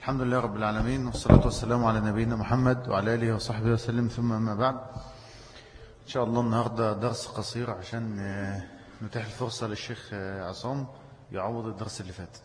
الحمد لله رب العالمين، والصلاة والسلام على نبينا محمد وعلى آله وصحبه وسلم، ثم أما بعد. إن شاء الله النهاردة درس قصير عشان نتاح الفرصة للشيخ عصام يعوض الدرس اللي فات.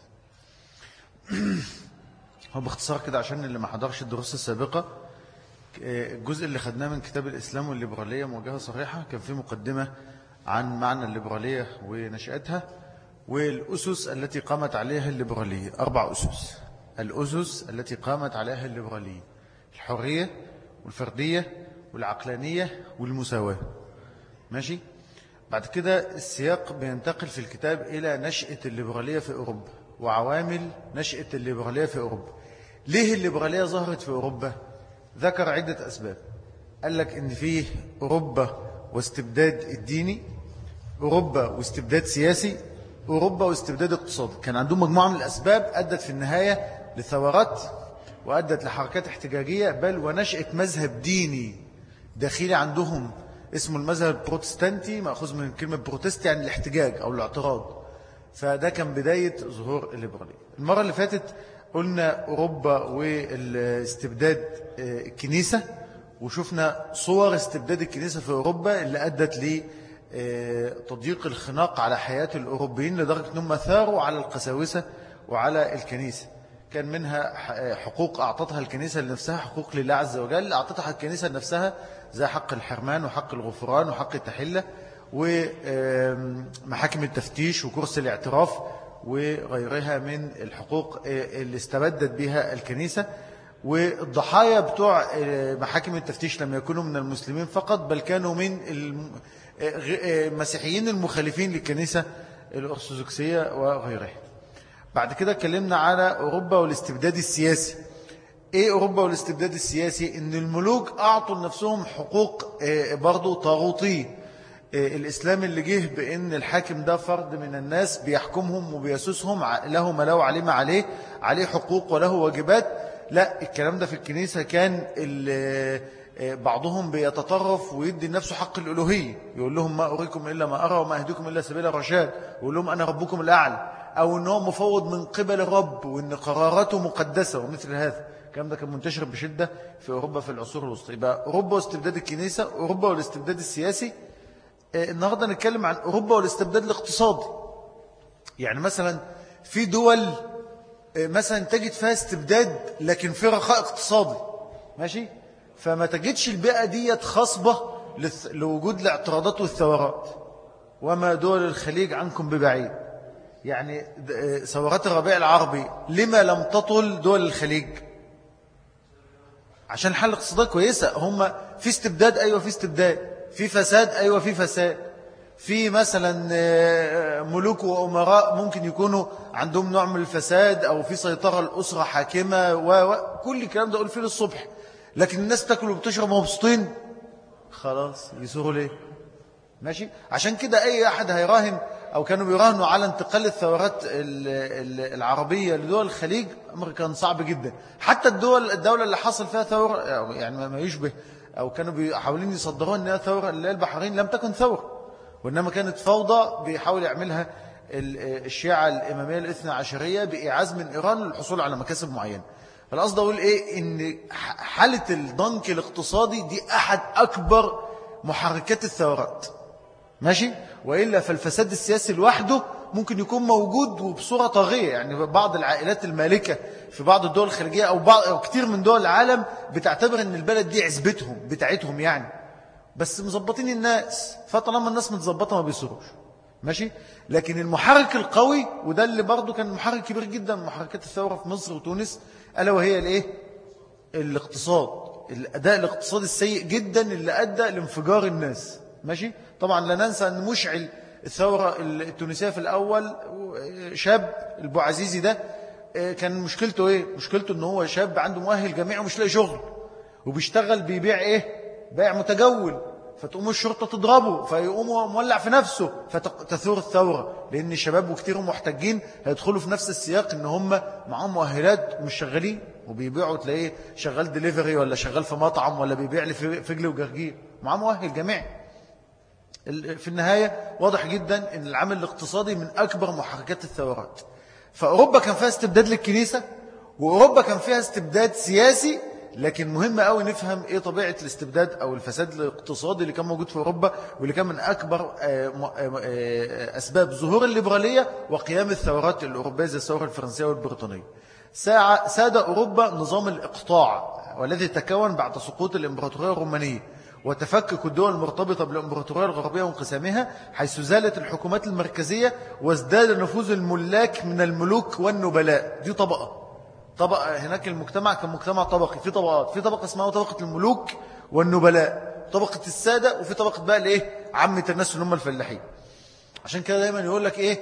هو باختصار كده عشان اللي ما حضرش الدروس السابقة، الجزء اللي خدناه من كتاب الإسلام والليبرالية موجهة صريحة كان فيه مقدمة عن معنى الليبرالية ونشأتها والأسس التي قامت عليها الليبرالية. 4 أسس. الأسس التي قامت عليها الليبرالية: الحرية والفردية والعقلانية والمساواة. ماشي. بعد كده السياق بينتقل في الكتاب إلى نشأة الليبرالية في أوروبا وعوامل نشأة الليبرالية في أوروبا. ليه الليبرالية ظهرت في أوروبا؟ ذكر عدة أسباب. قال لك إن فيه أوروبا واستبداد الديني، أوروبا واستبداد سياسي، أوروبا واستبداد اقتصادي. كان عندهم مجموعة من الأسباب أدت في النهاية لثورات وأدت لحركات احتجاجية، بل ونشأة مذهب ديني داخلي عندهم اسمه المذهب البروتستانتي، مأخوذ من كلمة بروتست يعني الاحتجاج أو الاعتراض. فده كان بداية ظهور الليبرالية. المرة اللي فاتت قلنا أوروبا والاستبداد الكنيسة، وشفنا صور استبداد الكنيسة في أوروبا اللي أدت لتضييق الخناق على حياة الأوروبيين لدرجة أنهم ثاروا على القساوسة وعلى الكنيسة. كان منها حقوق أعطتها الكنيسة لنفسها، حقوق لله عز وجل أعطتها الكنيسة لنفسها زي حق الحرمان وحق الغفران وحق التحلة ومحاكم التفتيش وكرسي الاعتراف وغيرها من الحقوق اللي استبدت بها الكنيسة. والضحايا بتوع محاكم التفتيش لم يكونوا من المسلمين فقط، بل كانوا من المسيحيين المخالفين للكنيسة الأرثوذكسية وغيرها. بعد كده اتكلمنا على أوروبا والاستبداد السياسي. ايه أوروبا والاستبداد السياسي؟ ان الملوك أعطوا لنفسهم حقوق برضو طاغوتية. الإسلام اللي جه بأن الحاكم ده فرد من الناس بيحكمهم وبيسوسهم، له ما له عليه ما عليه حقوق وله واجبات. لا، الكلام ده في الكنيسة كان بعضهم بيتطرف ويدي لنفسه حق الألوهية، يقول لهم ما أريكم إلا ما أرى وما أهديكم إلا سبيل الرشاد، يقول لهم أنا ربكم الأعلى، أو أنه مفوض من قبل الرب وأن قراراته مقدسة ومثل هذا. الكلام ده كان منتشر بشدة في أوروبا في العصور الوسطى. يبقى أوروبا واستبداد الكنيسة، أوروبا والاستبداد السياسي. النهاردة نتكلم عن أوروبا والاستبداد الاقتصادي. يعني مثلا في دول مثلا تجد فيها استبداد لكن في رخاء اقتصادي، ماشي، فما تجدش البيئة دي خصبة لوجود الاعتراضات والثورات. وما دول الخليج عنكم ببعيد. يعني ثورات الربيع العربي لما لم تطل دول الخليج؟ عشان الحالة الاقتصادية كويسة. هم في استبداد، أيوة في استبداد، في فساد، أيوة في فساد، في مثلا ملوك وأمراء ممكن يكونوا عندهم نوع من الفساد أو في سيطرة الأسرة حاكمة وكل الكلام ده أقول فيه للصبح. لكن الناس تاكل وبتشرب مبسوطين، خلاص يسوروا ليه؟ ماشي. عشان كده أي أحد هيراهن أو كانوا بيراهنوا على انتقال الثورات العربية لدول الخليج، أمر كان صعب جدا. حتى الدولة اللي حصل فيها ثورة يعني ما يشبه أو كانوا بيحاولين يصدروها أنها ثورة، اللي هي البحرين، لم تكن ثورة، وإنما كانت فوضى بيحاول يعملها الشيعة الإمامية الاثنى عشرية بإعاز من إيران للحصول على مكاسب معينة. فالقصد أقول إيه؟ إن حالة الضنك الاقتصادي دي أحد أكبر محركات الثورات، ماشي. وإلا فالفساد السياسي لوحده ممكن يكون موجود وبصورة طاغية. يعني بعض العائلات المالكة في بعض الدول الخارجية أو كتير من دول العالم بتعتبر أن البلد دي عزبتهم بتاعتهم يعني، بس مظبطين الناس، فطالما الناس متظبطة ما بيصيروش، ماشي. لكن المحرك القوي، وده اللي برضو كان محرك كبير جدا من محركات الثورة في مصر وتونس، ألا وهي الايه؟ الاقتصاد. الأداء الاقتصادي السيء جدا اللي أدى لانفجار الناس، ماشي. طبعا لا ننسى أن مشعل الثورة التونسية في الأول شاب البوعزيزي ده، كان مشكلته ايه؟ مشكلته ان هو شاب عنده مؤهل جامعي ومش لاقي شغل، وبيشتغل بيبيع ايه؟ بيع متجول. فتقوم الشرطة تضربه فيقوم مولع في نفسه، فتثور الثورة، لأن الشباب وكتير محتاجين هيدخلوا في نفس السياق ان هم معهم مؤهلات ومش شغالين وبيبيعوا، تلاقيه شغال ديليفري ولا شغال في مطعم ولا بيبيع لي فجل وجرجير، معاه مؤهل جامعي. في النهاية واضح جدا ان العامل الاقتصادي من أكبر محركات الثورات. فأوروبا كان فيها استبداد للكنيسة وأوروبا كان فيها استبداد سياسي، لكن مهم قوي نفهم ايه طبيعة الاستبداد او الفساد الاقتصادي اللي كان موجود في اوروبا، واللي كان من اكبر اسباب ظهور الليبرالية وقيام الثورات الاوروبية زي الثورة الفرنسية والبريطانية. ساد اوروبا نظام الاقطاع، والذي تكون بعد سقوط الامبراطورية الرومانية وتفكك الدول المرتبطة بالامبراطورية الغربية وانقسامها، حيث زالت الحكومات المركزية وازداد نفوذ الملاك من الملوك والنبلاء. دي طبقة هناك المجتمع كان مجتمع طبقي، في طبقات، في طبقة اسمها طبقة الملوك والنبلاء، طبقة السادة، وفي طبقة بقى الايه عامة الناس اللي هم الفلاحين. عشان كده دايما يقول لك ايه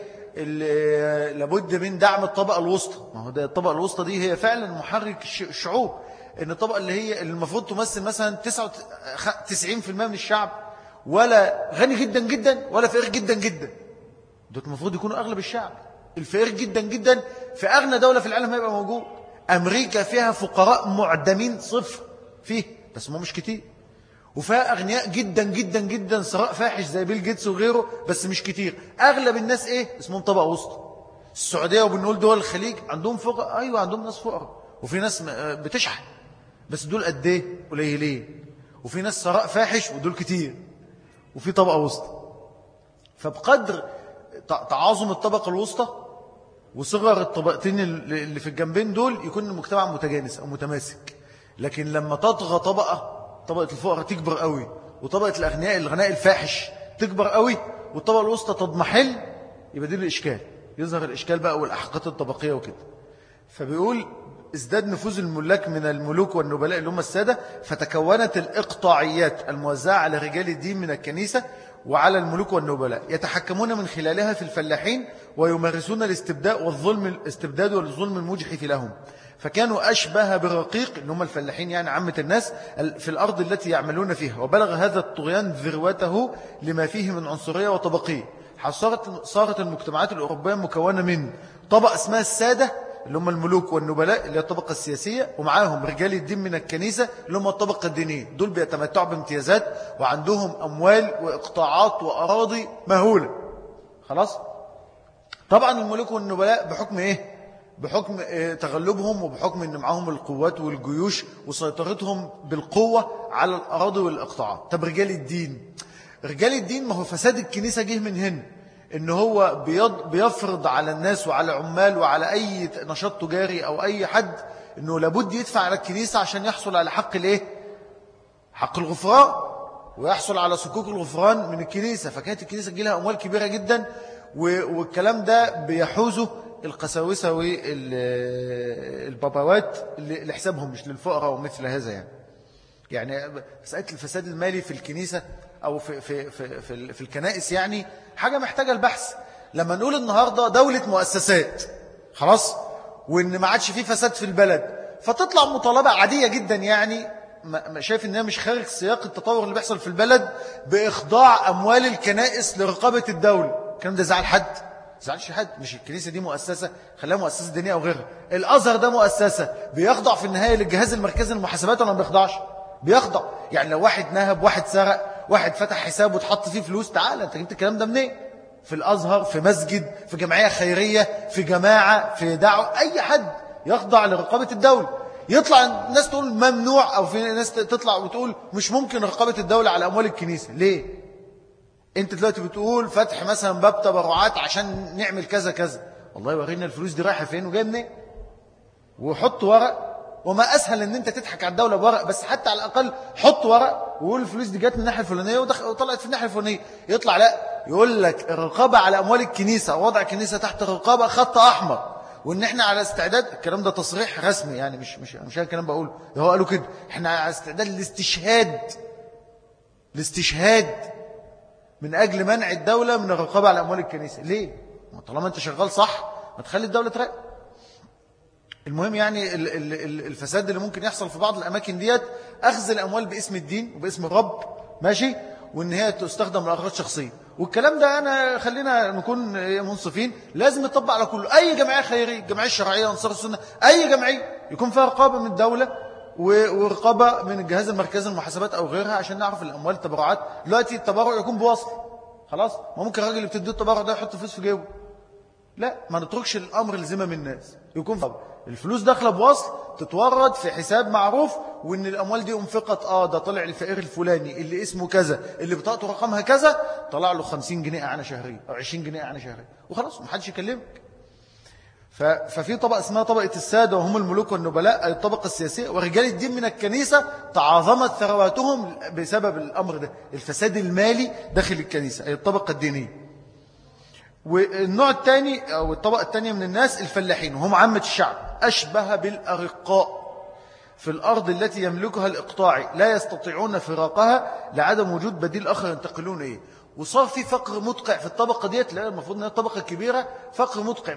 لابد من دعم الطبقة الوسطى. ما هو ده الطبقة الوسطى دي هي فعلا محرك الشعوب، ان الطبقة اللي هي المفروض تمثل مثلا 99% من الشعب، ولا غني جدا جدا ولا فقير جدا جدا، دول المفروض يكونوا اغلب الشعب. الفقير جدا جدا في اغنى دولة في العالم هيبقى موجود. أمريكا فيها فقراء معدمين صفر فيه، بس ما مش كتير. وفيها أغنياء جدا جدا جدا ثراء فاحش زي بيل جيتس وغيره، بس مش كتير. أغلب الناس إيه اسمهم طبقة وسطى. السعودية وبنقول دول الخليج عندهم فقراء، أيوة عندهم ناس فقراء، وفي ناس بتشحن، بس دول قد إيه قليلين. وفي ناس ثراء فاحش ودول كتير، وفي طبقة وسطى. فبقدر تعاظم الطبقة الوسطى وصغر الطبقتين اللي في الجنبين دول يكون المجتمع متجانس أو متماسك. لكن لما تطغى طبقة الفقراء تكبر قوي، وطبقة الغناء الفاحش تكبر قوي، والطبقة الوسطى تضمحل، يبقى دي الإشكال، يظهر الإشكال بقى والأحقاد الطبقية وكده. فبيقول ازداد نفوذ الملاك من الملوك والنبلاء اللي هم السادة، فتكونت الإقطاعيات الموزعة على رجال الدين من الكنيسة وعلى الملوك والنبلاء، يتحكمون من خلالها في الفلاحين ويمارسون الاستبداد والظلم المجحف لهم. فكانوا أشبه بالرقيق، اللي هم الفلاحين يعني عامة الناس، في الأرض التي يعملون فيها. وبلغ هذا الطغيان ذروته لما فيه من عنصرية وطبقية. صارت المجتمعات الأوروبية مكونة من طبقة اسمها السادة اللي هم الملوك والنبلاء اللي هي الطبقة السياسية، ومعاهم رجال الدين من الكنيسة اللي هم الطبقة الدينية. دول بيتمتعوا بامتيازات وعندهم أموال وإقطاعات وأراضي مهولة. خلاص. طبعا الملوك والنبلاء بحكم إيه؟ بحكم تغلبهم، وبحكم أن معهم القوات والجيوش وسيطرتهم بالقوة على الأراضي والإقطاعات. طب رجال الدين ما هو فساد الكنيسة جه من هنا، إن هو بيفرض على الناس وعلى عمال وعلى أي نشاط تجاري أو أي حد إنه لابد يدفع على الكنيسة عشان يحصل على حق الإيه؟ حق الغفران، ويحصل على صكوك الغفران من الكنيسة. فكانت الكنيسة تجي لها أموال كبيرة جدا، والكلام ده بيحوزه القساوسة والباباوات لحسابهم، مش للفقراء ومثل هذا. يعني مسألة الفساد المالي في الكنيسة أو في الكنائس يعني حاجة محتاجة البحث. لما نقول النهاردة دولة مؤسسات خلاص، وإن ما عادش فيه فساد في البلد، فتطلع مطالبة عادية جدا، يعني شايف إنها مش خارج سياق التطور اللي بيحصل في البلد، بإخضاع أموال الكنائس لرقابة الدولة. الكلام ده زعل حد؟ زعلش حد. مش الكنيسة دي مؤسسة، خلاها مؤسسة دينية أو غيرها. الأزهر ده مؤسسة، بيخضع في النهاية للجهاز المركزي للمحاسبات ولا ما بيخضعش؟ بيخضع. يعني لو واحد نهب، واحد سرق، واحد فتح حساب وتحط فيه فلوس، تعال انت جبت الكلام ده منين؟ في الأزهر، في مسجد، في جمعية خيرية، في جماعة، في دعوة، أي حد يخضع لرقابة الدولة. يطلع الناس تقول ممنوع، أو في ناس تطلع وتقول مش ممكن رقابة الدولة على أموال الكنيسة. ليه؟ انت دلوقتي بتقول فتح مثلا باب تبرعات عشان نعمل كذا كذا، والله ورينا الفلوس دي رايحة فين وجايه منين، وحط ورق. وما أسهل أن أنت تضحك على الدولة بورق، بس حتى على الأقل حط ورق وقول الفلوس دي جت من الناحية الفلانية وطلعت في الناحية الفلانية. يطلع لا، يقول لك الرقابة على أموال الكنيسة، وضع الكنيسة تحت الرقابة خط أحمر، وإن إحنا على استعداد. الكلام ده تصريح رسمي، يعني مش الكلام بقوله، هو قالوا كده، إحنا على استعداد الاستشهاد من أجل منع الدولة من الرقابة على أموال الكنيسة. ليه؟ طالما أنت شغال صح ما تخلي الدولة تراقب. المهم يعني الفساد اللي ممكن يحصل في بعض الأماكن ديت، أخذ الأموال باسم الدين وباسم الرب، ماشي، وإن هي تستخدم لأغراض شخصية. والكلام ده خلينا نكون منصفين، لازم يطبق على كله. أي جمعية خيرية، الجمعية الشرعية، أنصار السنة، أي جمعية يكون فيها رقابة من الدولة ورقابة من الجهاز المركزي للمحاسبات أو غيرها، عشان نعرف الأموال دلوقتي التبرع يكون بوصل. خلاص، ما ممكن الراجل اللي بتديه التبرع ده يحط فلوس في جيبه، لا، ما نتركش الأمر لزمام الناس، يكون طبعا الفلوس داخله بوصل تتورد في حساب معروف، وإن الأموال دي أنفقت ده طلع الفقير الفلاني اللي اسمه كذا اللي بطاقته رقمها كذا طلع له 50 جنيه إعانة شهرية أو 20 جنيه إعانة شهرية وخلاص محدش يكلمك. ففي طبقة اسمها طبقة السادة وهم الملوك والنبلاء، أي الطبقة السياسية، ورجال الدين من الكنيسة تعاظمت ثرواتهم بسبب الأمر ده، الفساد المالي داخل الكنيسة، أي الطبقة الدينية. والنوع الثاني أو الطبقة الثانية من الناس الفلاحين، وهم عامة الشعب، أشبه بالأرقاء في الأرض التي يملكها الإقطاعي، لا يستطيعون فراقها لعدم وجود بديل آخر ينتقلون إيه. وصار في فقر مدقع في الطبقة ديت، لا المفروض أنها طبقة كبيرة، فقر مدقع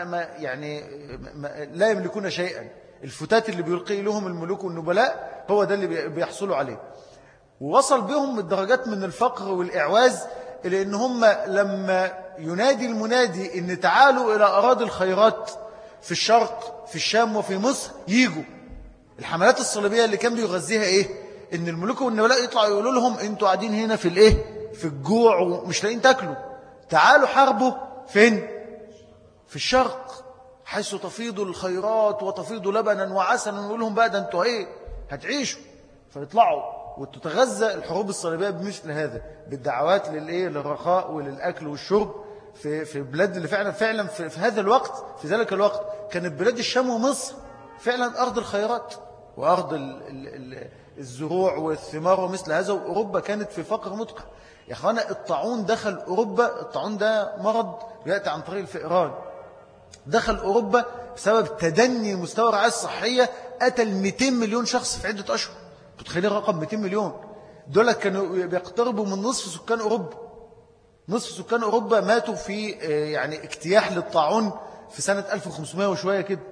لا يملكون شيئا. الفتات اللي بيلقي لهم الملوك والنبلاء هو ده اللي بيحصلوا عليه. ووصل بهم الدرجات من الفقر والإعواز إلى أن هم لما ينادي المنادي أن تعالوا إلى أراضي الخيرات في الشرق في الشام وفي مصر ييجوا. الحملات الصليبية اللي كان بيغذيها إيه؟ أن الملوك والنبلاء يطلعوا يقولوا لهم أنتوا قاعدين هنا في الإيه؟ في الجوع ومش لاقين تاكلوا، تعالوا حاربوا فين؟ في الشرق حيث تفيض الخيرات وتفيض لبنا وعسلا، ونقول لهم بقى ده انتوا ايه هتعيشوا. فيطلعوا وتتغذى الحروب الصليبية بمثل هذا، بالدعوات للرخاء وللأكل والشرب في بلاد اللي فعلا في هذا الوقت، في ذلك الوقت كانت بلاد الشام ومصر فعلا أرض الخيرات وأرض الزروع والثمار ومثل هذا، وأوروبا كانت في فقر مدقع. يا أخوانا الطاعون دخل أوروبا، الطاعون ده مرض يأتي عن طريق الفئران، دخل أوروبا بسبب تدني مستوى الرعاية الصحية، قتل 200 مليون شخص في عدة أشهر. تتخيلين رقم 200 مليون دول كانوا بيقتربوا من نصف سكان أوروبا. نصف سكان أوروبا ماتوا في يعني اجتياح للطاعون في سنة 1500 وشوية كده.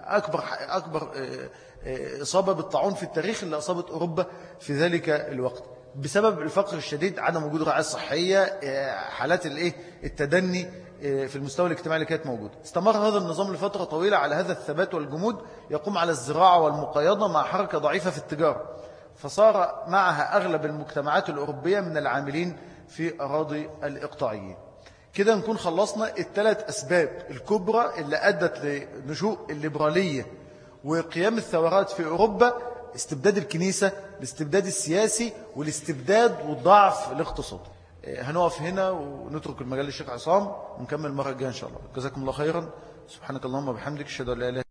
أكبر إصابة بالطاعون في التاريخ اللي أصابت أوروبا في ذلك الوقت بسبب الفقر الشديد، عدم وجود رعاية صحية، حالات التدني في المستوى الاجتماعي اللي كانت موجودة. استمر هذا النظام لفترة طويلة على هذا الثبات والجمود، يقوم على الزراعة والمقايضة مع حركة ضعيفة في التجارة، فصار معها أغلب المجتمعات الأوروبية من العاملين في أراضي الإقطاعيين. كده نكون خلصنا الثلاث أسباب الكبرى اللي أدت لنشوء الليبرالية وقيام الثورات في أوروبا: استبداد الكنيسة، الاستبداد السياسي، والاستبداد والضعف الاقتصادي. هنقف هنا ونترك المجال للشيخ عصام ونكمل المرة الجاية إن شاء الله. جزاكم الله خيرا. سبحانك اللهم وبحمدك، اشهد ان لا اله